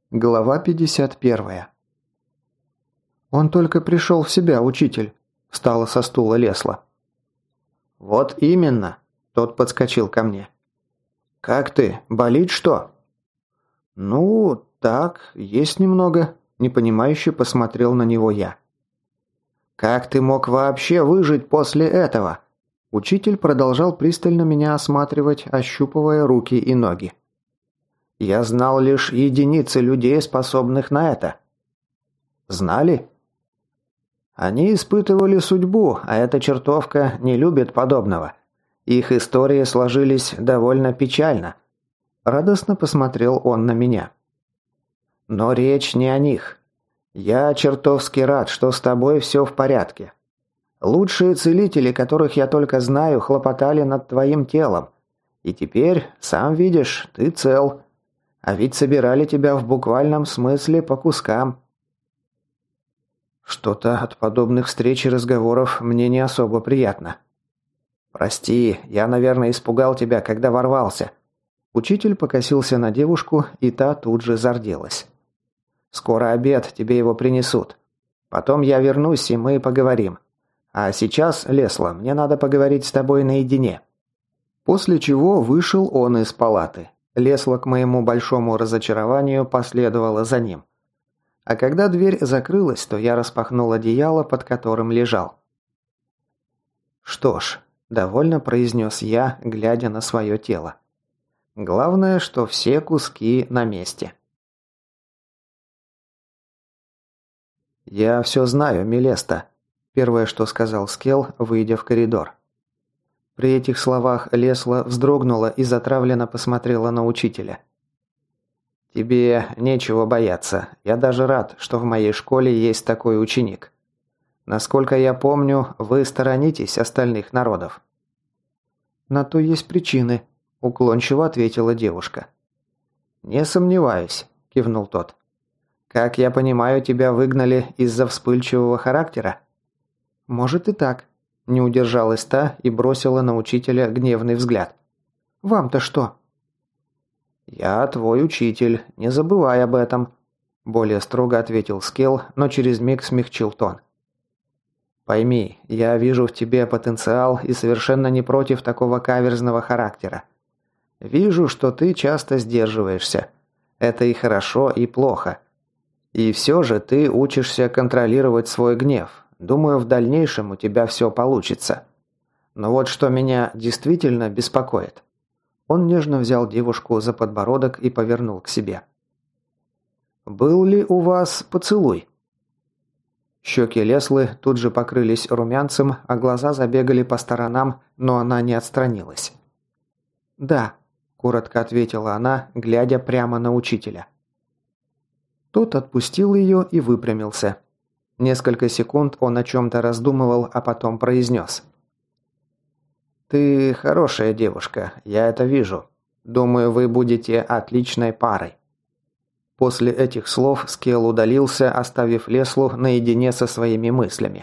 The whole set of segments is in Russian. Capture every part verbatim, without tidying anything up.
Глава пятьдесят первая. «Он только пришел в себя, учитель», – встала со стула Лесла. «Вот именно», – тот подскочил ко мне. «Как ты? Болит что?» «Ну, так, есть немного», – непонимающе посмотрел на него я. «Как ты мог вообще выжить после этого?» Учитель продолжал пристально меня осматривать, ощупывая руки и ноги. «Я знал лишь единицы людей, способных на это». «Знали?» «Они испытывали судьбу, а эта чертовка не любит подобного. Их истории сложились довольно печально». Радостно посмотрел он на меня. «Но речь не о них. Я чертовски рад, что с тобой все в порядке. Лучшие целители, которых я только знаю, хлопотали над твоим телом. И теперь, сам видишь, ты цел. А ведь собирали тебя в буквальном смысле по кускам». Что-то от подобных встреч и разговоров мне не особо приятно. «Прости, я, наверное, испугал тебя, когда ворвался». Учитель покосился на девушку, и та тут же зарделась. «Скоро обед, тебе его принесут. Потом я вернусь, и мы поговорим. А сейчас, Лесла, мне надо поговорить с тобой наедине». После чего вышел он из палаты. Лесла, к моему большому разочарованию, последовала за ним. А когда дверь закрылась, то я распахнул одеяло, под которым лежал. «Что ж», – довольно произнес я, глядя на свое тело. «Главное, что все куски на месте». «Я все знаю, Мелеста», – первое, что сказал Скелл, выйдя в коридор. При этих словах Лесла вздрогнула и затравленно посмотрела на учителя. «Тебе нечего бояться. Я даже рад, что в моей школе есть такой ученик. Насколько я помню, вы сторонитесь остальных народов». «На то есть причины», – уклончиво ответила девушка. «Не сомневаюсь», – кивнул тот. «Как я понимаю, тебя выгнали из-за вспыльчивого характера?» «Может и так», – не удержалась та и бросила на учителя гневный взгляд. «Вам-то что?» «Я твой учитель, не забывай об этом», – более строго ответил Скелл, но через миг смягчил тон. «Пойми, я вижу в тебе потенциал и совершенно не против такого каверзного характера. Вижу, что ты часто сдерживаешься. Это и хорошо, и плохо. И все же ты учишься контролировать свой гнев. Думаю, в дальнейшем у тебя все получится. Но вот что меня действительно беспокоит». Он нежно взял девушку за подбородок и повернул к себе. «Был ли у вас поцелуй?» Щеки Леслы тут же покрылись румянцем, а глаза забегали по сторонам, но она не отстранилась. «Да», – коротко ответила она, глядя прямо на учителя. Тот отпустил ее и выпрямился. Несколько секунд он о чем-то раздумывал, а потом произнес. «Ты хорошая девушка, я это вижу. Думаю, вы будете отличной парой». После этих слов Скелл удалился, оставив Леслу наедине со своими мыслями.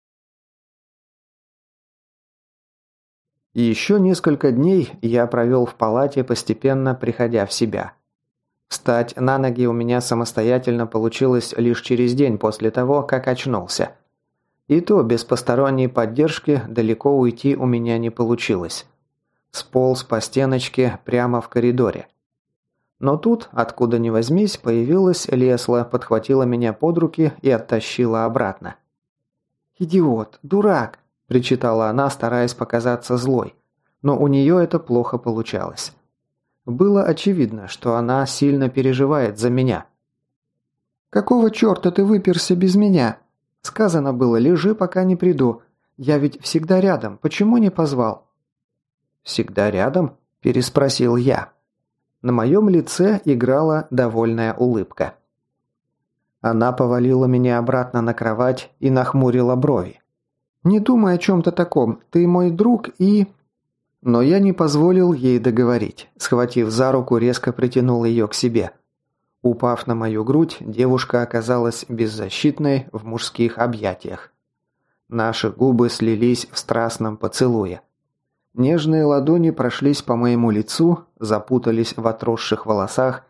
И еще несколько дней я провел в палате, постепенно приходя в себя. Встать на ноги у меня самостоятельно получилось лишь через день после того, как очнулся. И то без посторонней поддержки далеко уйти у меня не получилось. Сполз по стеночке прямо в коридоре. Но тут, откуда ни возьмись, появилась Лесла, подхватила меня под руки и оттащила обратно. «Идиот! Дурак!» – причитала она, стараясь показаться злой. Но у нее это плохо получалось. Было очевидно, что она сильно переживает за меня. «Какого черта ты выперся без меня? Сказано было, лежи, пока не приду. Я ведь всегда рядом, почему не позвал?» «Всегда рядом?» – переспросил я. На моем лице играла довольная улыбка. Она повалила меня обратно на кровать и нахмурила брови. «Не думай о чем-то таком, ты мой друг и...» Но я не позволил ей договорить. Схватив за руку, резко притянул ее к себе. Упав на мою грудь, девушка оказалась беззащитной в мужских объятиях. Наши губы слились в страстном поцелуе. Нежные ладони прошлись по моему лицу, запутались в отросших волосах,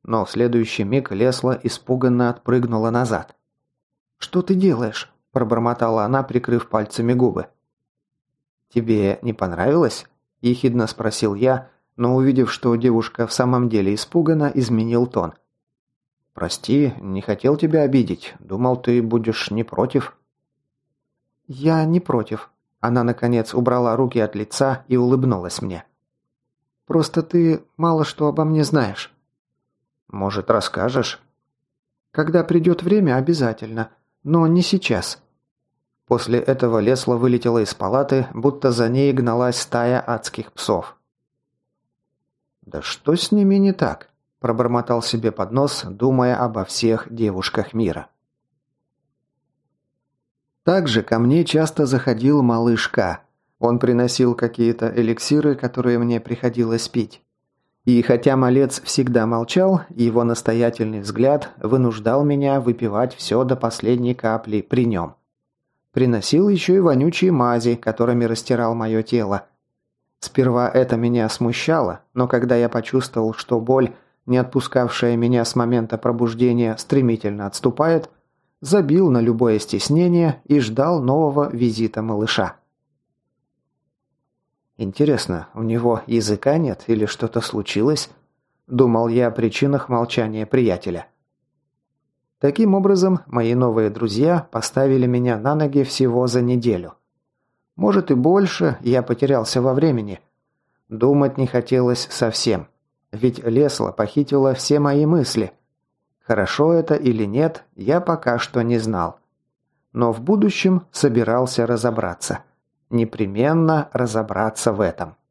но в следующий миг Лесла испуганно отпрыгнула назад. «Что ты делаешь?» – пробормотала она, прикрыв пальцами губы. «Тебе не понравилось?» – ехидно спросил я, но увидев, что девушка в самом деле испугана, изменил тон. «Прости, не хотел тебя обидеть. Думал, ты будешь не против». «Я не против». Она, наконец, убрала руки от лица и улыбнулась мне. «Просто ты мало что обо мне знаешь». «Может, расскажешь?» «Когда придет время, обязательно. Но не сейчас». После этого Лесла вылетела из палаты, будто за ней гналась стая адских псов. «Да что с ними не так?» – пробормотал себе под нос, думая обо всех девушках мира. Также ко мне часто заходил малыш К. Он приносил какие-то эликсиры, которые мне приходилось пить. И хотя малец всегда молчал, его настоятельный взгляд вынуждал меня выпивать все до последней капли при нем. Приносил еще и вонючие мази, которыми растирал мое тело. Сперва это меня смущало, но когда я почувствовал, что боль, не отпускавшая меня с момента пробуждения, стремительно отступает, забил на любое стеснение и ждал нового визита малыша. «Интересно, у него языка нет или что-то случилось?» – думал я о причинах молчания приятеля. Таким образом, мои новые друзья поставили меня на ноги всего за неделю. Может и больше, я потерялся во времени. Думать не хотелось совсем, ведь Лесла похитила все мои мысли. Хорошо это или нет, я пока что не знал. Но в будущем собирался разобраться. Непременно разобраться в этом.